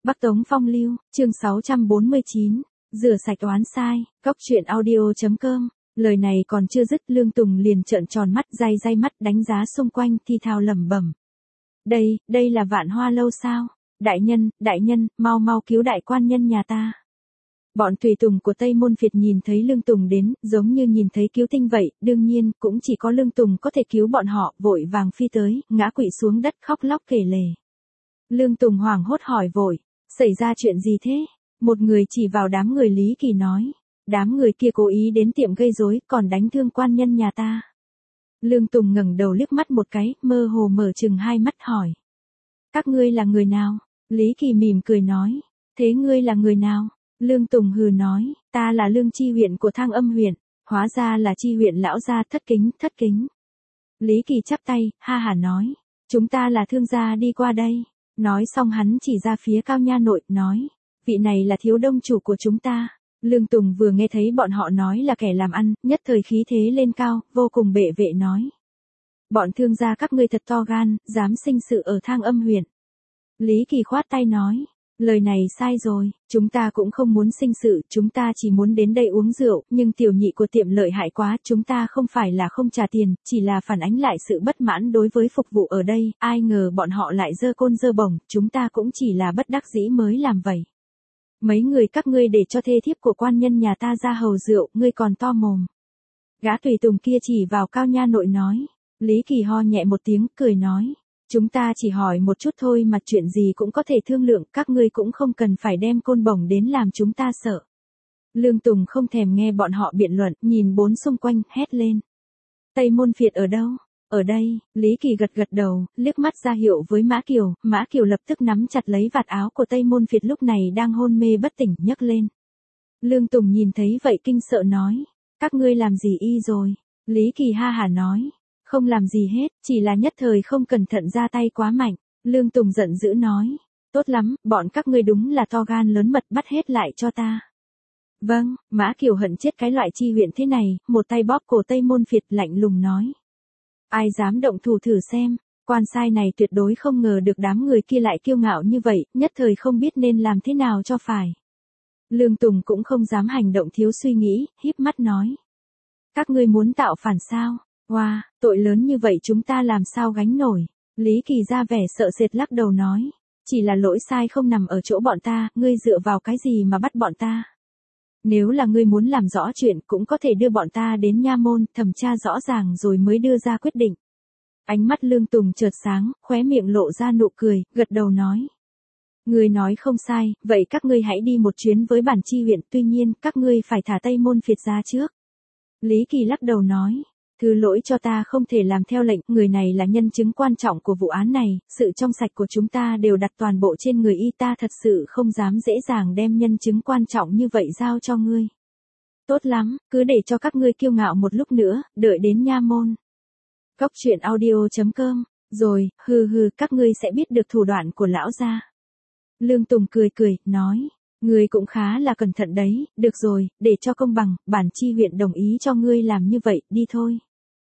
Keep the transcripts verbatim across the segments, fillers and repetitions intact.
Bắc Tống Phong Lưu, chương sáu trăm bốn mươi chín, rửa sạch oán sai, góc truyện audio chấm com. Lời này còn chưa dứt, Lương Tùng liền trợn tròn mắt, day day mắt đánh giá xung quanh, thi thào lẩm bẩm. Đây, đây là Vạn Hoa Lâu sao? Đại nhân, đại nhân, mau mau cứu đại quan nhân nhà ta. Bọn tùy tùng của Tây Môn Việt nhìn thấy Lương Tùng đến, giống như nhìn thấy cứu tinh vậy, đương nhiên, cũng chỉ có Lương Tùng có thể cứu bọn họ, vội vàng phi tới, ngã quỵ xuống đất khóc lóc kể lể. Lương Tùng hoảng hốt hỏi vội, xảy ra chuyện gì thế? Một người chỉ vào đám người Lý Kỳ nói, đám người kia cố ý đến tiệm gây rối, còn đánh thương quan nhân nhà ta. Lương Tùng ngẩng đầu liếc mắt một cái, mơ hồ mở chừng hai mắt hỏi. Các ngươi là người nào? Lý Kỳ mỉm cười nói, thế ngươi là người nào? Lương Tùng hừ nói, ta là Lương Chi huyện của Thang Âm huyện, hóa ra là Chi huyện lão gia, thất kính, thất kính. Lý Kỳ chắp tay, ha hả nói, chúng ta là thương gia đi qua đây. Nói xong hắn chỉ ra phía Cao Nha Nội, nói, vị này là thiếu đông chủ của chúng ta. Lương Tùng vừa nghe thấy bọn họ nói là kẻ làm ăn, nhất thời khí thế lên cao, vô cùng bệ vệ nói. Bọn thương gia các ngươi thật to gan, dám sinh sự ở Thang Âm huyện. Lý Kỳ khoát tay nói, lời này sai rồi, chúng ta cũng không muốn sinh sự, chúng ta chỉ muốn đến đây uống rượu, nhưng tiểu nhị của tiệm lợi hại quá, chúng ta không phải là không trả tiền, chỉ là phản ánh lại sự bất mãn đối với phục vụ ở đây, ai ngờ bọn họ lại giơ côn giơ bổng, chúng ta cũng chỉ là bất đắc dĩ mới làm vậy. Mấy người các ngươi để cho thê thiếp của quan nhân nhà ta ra hầu rượu, ngươi còn to mồm. Gã tùy tùng kia chỉ vào Cao Nha Nội nói, Lý Kỳ ho nhẹ một tiếng, cười nói. Chúng ta chỉ hỏi một chút thôi mà chuyện gì cũng có thể thương lượng, các ngươi cũng không cần phải đem côn bổng đến làm chúng ta sợ. Lương Tùng không thèm nghe bọn họ biện luận, nhìn bốn xung quanh, hét lên. Tây Môn Việt ở đâu? Ở đây, Lý Kỳ gật gật đầu, liếc mắt ra hiệu với Mã Kiều, Mã Kiều lập tức nắm chặt lấy vạt áo của Tây Môn Việt lúc này đang hôn mê bất tỉnh, nhấc lên. Lương Tùng nhìn thấy vậy kinh sợ nói, các ngươi làm gì y rồi? Lý Kỳ ha hả nói. Không làm gì hết, chỉ là nhất thời không cẩn thận ra tay quá mạnh. Lương Tùng giận dữ nói, tốt lắm, bọn các ngươi đúng là to gan lớn mật, bắt hết lại cho ta. Vâng, Mã Kiều hận chết cái loại Chi huyện thế này, một tay bóp cổ Tây Môn Việt lạnh lùng nói. Ai dám động thủ thử xem, quan sai này tuyệt đối không ngờ được đám người kia lại kiêu ngạo như vậy, nhất thời không biết nên làm thế nào cho phải. Lương Tùng cũng không dám hành động thiếu suy nghĩ, híp mắt nói. Các ngươi muốn tạo phản sao? Wow, tội lớn như vậy chúng ta làm sao gánh nổi. Lý Kỳ ra vẻ sợ sệt lắc đầu nói. Chỉ là lỗi sai không nằm ở chỗ bọn ta, ngươi dựa vào cái gì mà bắt bọn ta. Nếu là ngươi muốn làm rõ chuyện cũng có thể đưa bọn ta đến nha môn, thẩm tra rõ ràng rồi mới đưa ra quyết định. Ánh mắt Lương Tùng chợt sáng, khóe miệng lộ ra nụ cười, gật đầu nói. Ngươi nói không sai, vậy các ngươi hãy đi một chuyến với bản Chi huyện, tuy nhiên các ngươi phải thả Tây Môn Việt ra trước. Lý Kỳ lắc đầu nói. Thứ lỗi cho ta không thể làm theo lệnh, người này là nhân chứng quan trọng của vụ án này, sự trong sạch của chúng ta đều đặt toàn bộ trên người y, ta thật sự không dám dễ dàng đem nhân chứng quan trọng như vậy giao cho ngươi. Tốt lắm, cứ để cho các ngươi kiêu ngạo một lúc nữa, đợi đến nha môn. Góc truyện audio chấm com, rồi, hừ hừ, các ngươi sẽ biết được thủ đoạn của lão gia. Lương Tùng cười cười, nói. Ngươi cũng khá là cẩn thận đấy, được rồi, để cho công bằng, bản Chi huyện đồng ý cho ngươi làm như vậy, đi thôi.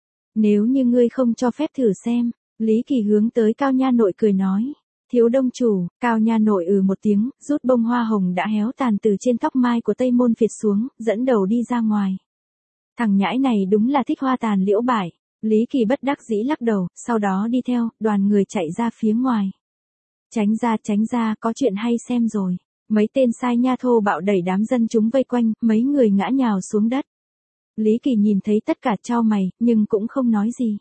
Nếu như ngươi không cho phép thử xem, Lý Kỳ hướng tới Cao Nha Nội cười nói. Thiếu đông chủ, Cao Nha Nội ừ một tiếng, rút bông hoa hồng đã héo tàn từ trên tóc mai của Tây Môn Việt xuống, dẫn đầu đi ra ngoài. Thằng nhãi này đúng là thích hoa tàn liễu bại, Lý Kỳ bất đắc dĩ lắc đầu, sau đó đi theo, đoàn người chạy ra phía ngoài. Tránh ra tránh ra, có chuyện hay xem rồi. Mấy tên sai nha thô bạo đẩy đám dân chúng vây quanh, mấy người ngã nhào xuống đất. Lý Kỳ nhìn thấy tất cả chau mày, nhưng cũng không nói gì.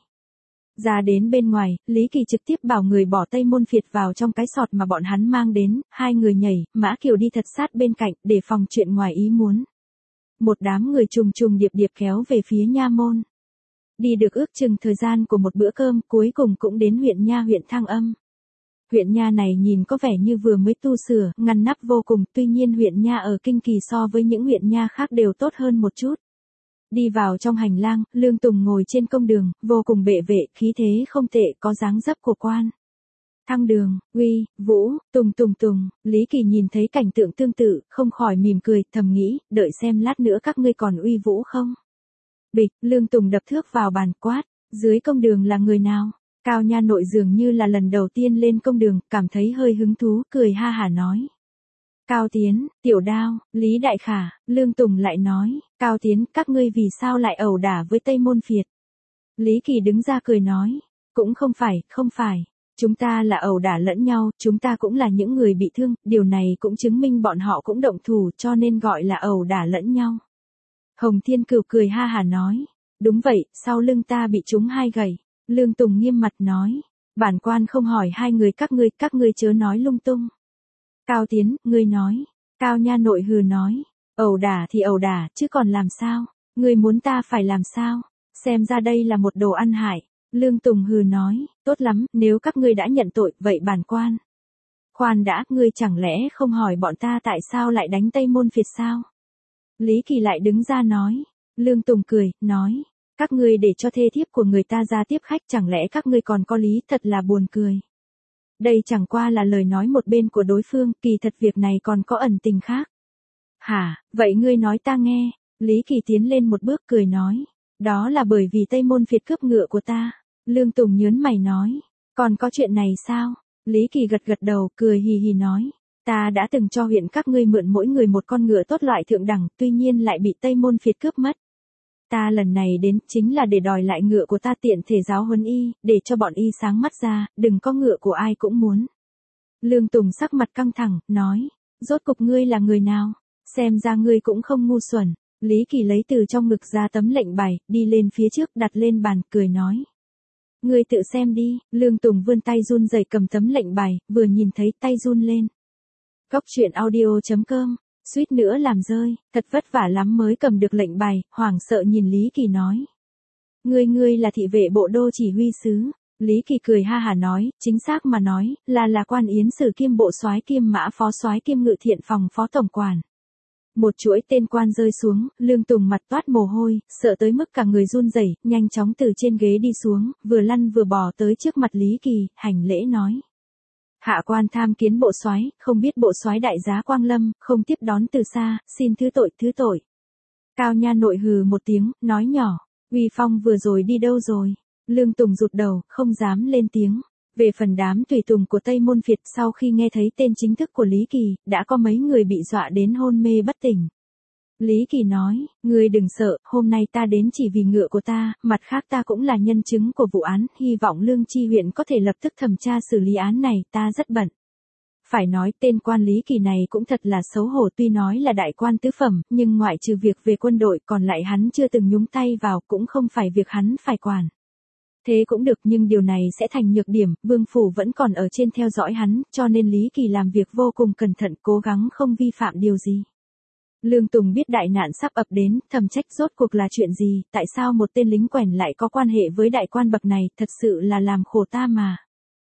Ra đến bên ngoài, Lý Kỳ trực tiếp bảo người bỏ Tây Môn Việt vào trong cái sọt mà bọn hắn mang đến, hai người nhảy, Mã Kiều đi thật sát bên cạnh, để phòng chuyện ngoài ý muốn. Một đám người trùng trùng điệp điệp kéo về phía nha môn. Đi được ước chừng thời gian của một bữa cơm, cuối cùng cũng đến huyện nha huyện Thang Âm. Huyện nha này nhìn có vẻ như vừa mới tu sửa, ngăn nắp vô cùng, tuy nhiên huyện nha ở Kinh Kỳ so với những huyện nha khác đều tốt hơn một chút. Đi vào trong hành lang, Lương Tùng ngồi trên công đường, vô cùng bệ vệ, khí thế không tệ, có dáng dấp của quan. Thăng Đường, Uy, Vũ, Tùng Tùng Tùng, Lý Kỳ nhìn thấy cảnh tượng tương tự, không khỏi mỉm cười, thầm nghĩ, đợi xem lát nữa các ngươi còn uy vũ không. Bịch, Lương Tùng đập thước vào bàn, quát, dưới công đường là người nào? Cao Nha Nội dường như là lần đầu tiên lên công đường, cảm thấy hơi hứng thú, cười ha hả nói. Cao Tiến, Tiểu Đao, Lý Đại Khả, Lương Tùng lại nói, Cao Tiến, các ngươi vì sao lại ẩu đả với Tây Môn Phiệt? Lý Kỳ đứng ra cười nói, cũng không phải, không phải. Chúng ta là ẩu đả lẫn nhau, chúng ta cũng là những người bị thương, điều này cũng chứng minh bọn họ cũng động thủ cho nên gọi là ẩu đả lẫn nhau. Hồng Thiên Cửu cười ha hà nói, đúng vậy, sau lưng ta bị trúng hai gậy. Lương Tùng nghiêm mặt nói, bản quan không hỏi hai người các ngươi, các ngươi chớ nói lung tung. Cao Tiến, ngươi nói. Cao Nha Nội hừ nói, ẩu đả thì ẩu đả, chứ còn làm sao? Ngươi muốn ta phải làm sao? Xem ra đây là một đồ ăn hại. Lương Tùng hừ nói, tốt lắm, nếu các ngươi đã nhận tội, vậy bản quan. Khoan đã, ngươi chẳng lẽ không hỏi bọn ta tại sao lại đánh Tây Môn Phiệt sao? Lý Kỳ lại đứng ra nói. Lương Tùng cười, nói, các ngươi để cho thê thiếp của người ta ra tiếp khách, chẳng lẽ các ngươi còn có lý, thật là buồn cười. Đây chẳng qua là lời nói một bên của đối phương, kỳ thật việc này còn có ẩn tình khác. Hả, vậy ngươi nói ta nghe. Lý Kỳ tiến lên một bước cười nói, đó là bởi vì Tây Môn Phiệt cướp ngựa của ta. Lương Tùng nhớn mày nói, còn có chuyện này sao? Lý Kỳ gật gật đầu, cười hì hì nói, ta đã từng cho huyện các ngươi mượn mỗi người một con ngựa tốt loại thượng đẳng, tuy nhiên lại bị Tây Môn Phiệt cướp mất. Ta lần này đến chính là để đòi lại ngựa của ta, tiện thể giáo huấn y, để cho bọn y sáng mắt ra, đừng có ngựa của ai cũng muốn. Lương Tùng sắc mặt căng thẳng, nói, rốt cục ngươi là người nào? Xem ra ngươi cũng không ngu xuẩn. Lý Kỳ lấy từ trong ngực ra tấm lệnh bài, đi lên phía trước đặt lên bàn, cười nói. Ngươi tự xem đi. Lương Tùng vươn tay run rẩy cầm tấm lệnh bài, vừa nhìn thấy tay run lên. Góc truyện audio chấm com, suýt nữa làm rơi, thật vất vả lắm mới cầm được lệnh bài, hoảng sợ nhìn Lý Kỳ nói. Ngươi ngươi là thị vệ bộ đô chỉ huy sứ. Lý Kỳ cười ha hà nói, chính xác mà nói, là là quan yến sử kiêm bộ soái kiêm mã phó soái kiêm ngự thiện phòng phó tổng quản. Một chuỗi tên quan rơi xuống, Lương Tùng mặt toát mồ hôi, sợ tới mức cả người run rẩy, nhanh chóng từ trên ghế đi xuống, vừa lăn vừa bò tới trước mặt Lý Kỳ, hành lễ nói. Hạ quan tham kiến bộ soái, không biết bộ soái đại giá quang lâm, không tiếp đón từ xa, xin thứ tội, thứ tội. Cao Nha Nội hừ một tiếng, nói nhỏ, Uy Phong vừa rồi đi đâu rồi? Lương Tùng rụt đầu, không dám lên tiếng. Về phần đám tùy tùng của Tây Môn Phiệt, sau khi nghe thấy tên chính thức của Lý Kỳ, đã có mấy người bị dọa đến hôn mê bất tỉnh. Lý Kỳ nói, ngươi đừng sợ, hôm nay ta đến chỉ vì ngựa của ta, mặt khác ta cũng là nhân chứng của vụ án, hy vọng Lương Chi huyện có thể lập tức thẩm tra xử lý án này, ta rất bận. Phải nói tên quan Lý Kỳ này cũng thật là xấu hổ, tuy nói là đại quan tứ phẩm, nhưng ngoại trừ việc về quân đội còn lại hắn chưa từng nhúng tay vào, cũng không phải việc hắn phải quản. Thế cũng được, nhưng điều này sẽ thành nhược điểm, Vương Phủ vẫn còn ở trên theo dõi hắn, cho nên Lý Kỳ làm việc vô cùng cẩn thận, cố gắng không vi phạm điều gì. Lương Tùng biết đại nạn sắp ập đến, thầm trách rốt cuộc là chuyện gì, tại sao một tên lính quèn lại có quan hệ với đại quan bậc này, thật sự là làm khổ ta mà.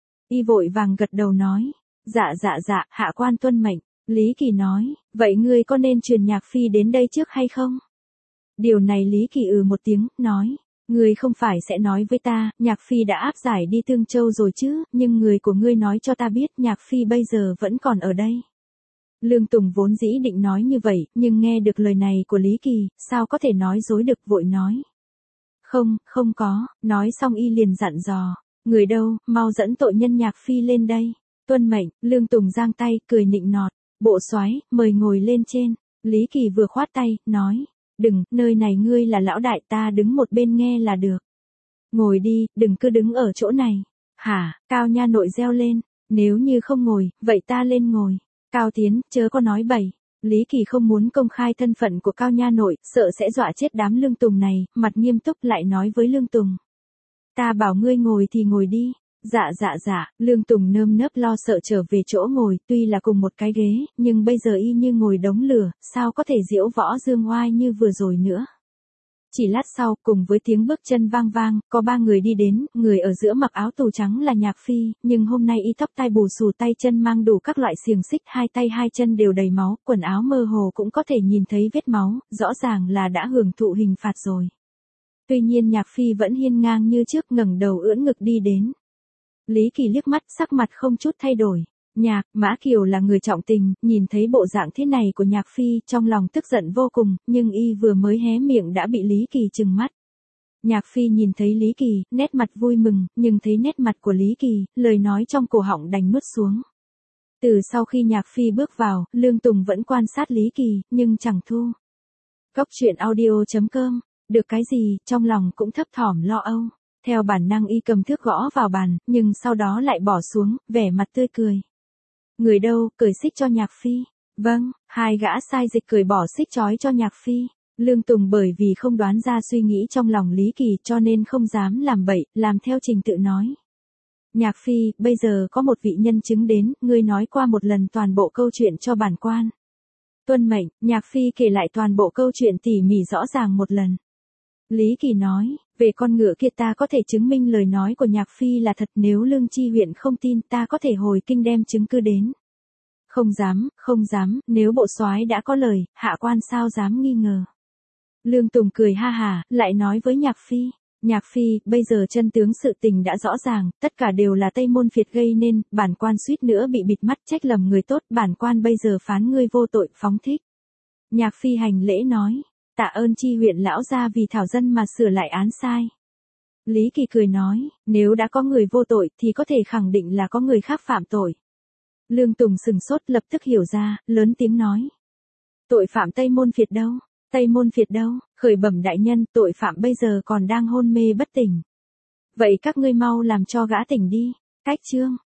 Y vội vàng gật đầu nói, dạ dạ dạ, hạ quan tuân mệnh. Lý Kỳ nói, vậy ngươi có nên truyền Nhạc Phi đến đây trước hay không? Điều này Lý Kỳ ừ một tiếng, nói. Ngươi không phải sẽ nói với ta, Nhạc Phi đã áp giải đi Tương Châu rồi chứ, nhưng người của ngươi nói cho ta biết Nhạc Phi bây giờ vẫn còn ở đây. Lương Tùng vốn dĩ định nói như vậy, nhưng nghe được lời này của Lý Kỳ, sao có thể nói dối được, vội nói. Không, không có, nói xong y liền dặn dò, người đâu, mau dẫn tội nhân Nhạc Phi lên đây. Tuân mệnh. Lương Tùng giang tay, cười nịnh nọt, bộ soái, mời ngồi lên trên. Lý Kỳ vừa khoát tay, nói. Đừng, nơi này ngươi là lão đại, ta đứng một bên nghe là được. Ngồi đi, đừng cứ đứng ở chỗ này. Hả, Cao Nha Nội reo lên, nếu như không ngồi, vậy ta lên ngồi. Cao Tiến, chớ có nói bậy. Lý Kỳ không muốn công khai thân phận của Cao Nha Nội, sợ sẽ dọa chết đám Lương Tùng này, mặt nghiêm túc lại nói với Lương Tùng. Ta bảo ngươi ngồi thì ngồi đi. Dạ dạ dạ, Lương Tùng nơm nớp lo sợ trở về chỗ ngồi, tuy là cùng một cái ghế, nhưng bây giờ y như ngồi đống lửa, sao có thể diễu võ dương oai như vừa rồi nữa. Chỉ lát sau, cùng với tiếng bước chân vang vang, có ba người đi đến, người ở giữa mặc áo tù trắng là Nhạc Phi, nhưng hôm nay y tóc tai bù xù, tay chân mang đủ các loại xiềng xích, hai tay hai chân đều đầy máu, quần áo mơ hồ cũng có thể nhìn thấy vết máu, rõ ràng là đã hưởng thụ hình phạt rồi. Tuy nhiên Nhạc Phi vẫn hiên ngang như trước, ngẩng đầu ưỡn ngực đi đến. Lý Kỳ liếc mắt, sắc mặt không chút thay đổi. Nhạc, Mã Kiều là người trọng tình, nhìn thấy bộ dạng thế này của Nhạc Phi, trong lòng tức giận vô cùng, nhưng y vừa mới hé miệng đã bị Lý Kỳ trừng mắt. Nhạc Phi nhìn thấy Lý Kỳ, nét mặt vui mừng, nhưng thấy nét mặt của Lý Kỳ, lời nói trong cổ họng đành nuốt xuống. Từ sau khi Nhạc Phi bước vào, Lương Tùng vẫn quan sát Lý Kỳ, nhưng chẳng thu. Cốc truyện audio chấm com, được cái gì, trong lòng cũng thấp thỏm lo âu. Theo bản năng y cầm thước gõ vào bàn, nhưng sau đó lại bỏ xuống, vẻ mặt tươi cười. Người đâu, cởi xích cho Nhạc Phi. Vâng, hai gã sai dịch cởi bỏ xích trói cho Nhạc Phi. Lương Tùng bởi vì không đoán ra suy nghĩ trong lòng Lý Kỳ cho nên không dám làm bậy, làm theo trình tự nói. Nhạc Phi, bây giờ có một vị nhân chứng đến, ngươi nói qua một lần toàn bộ câu chuyện cho bản quan. Tuân mệnh, Nhạc Phi kể lại toàn bộ câu chuyện tỉ mỉ rõ ràng một lần. Lý Kỳ nói, về con ngựa kia ta có thể chứng minh lời nói của Nhạc Phi là thật, nếu Lương Chi huyện không tin ta có thể hồi kinh đem chứng cứ đến. Không dám, không dám, nếu bộ soái đã có lời, hạ quan sao dám nghi ngờ. Lương Tùng cười ha hả, lại nói với Nhạc Phi. Nhạc Phi, bây giờ chân tướng sự tình đã rõ ràng, tất cả đều là Tây Môn Việt gây nên, bản quan suýt nữa bị bịt mắt trách lầm người tốt, bản quan bây giờ phán ngươi vô tội, phóng thích. Nhạc Phi hành lễ nói, tạ ơn Chi huyện lão gia vì thảo dân mà sửa lại án sai. Lý Kỳ cười nói, nếu đã có người vô tội thì có thể khẳng định là có người khác phạm tội. Lương Tùng sừng sốt lập tức hiểu ra, lớn tiếng nói. Tội phạm Tây Môn Việt đâu? Tây Môn Việt đâu? Khởi bẩm đại nhân, tội phạm bây giờ còn đang hôn mê bất tỉnh. Vậy các ngươi mau làm cho gã tỉnh đi. Cách chương.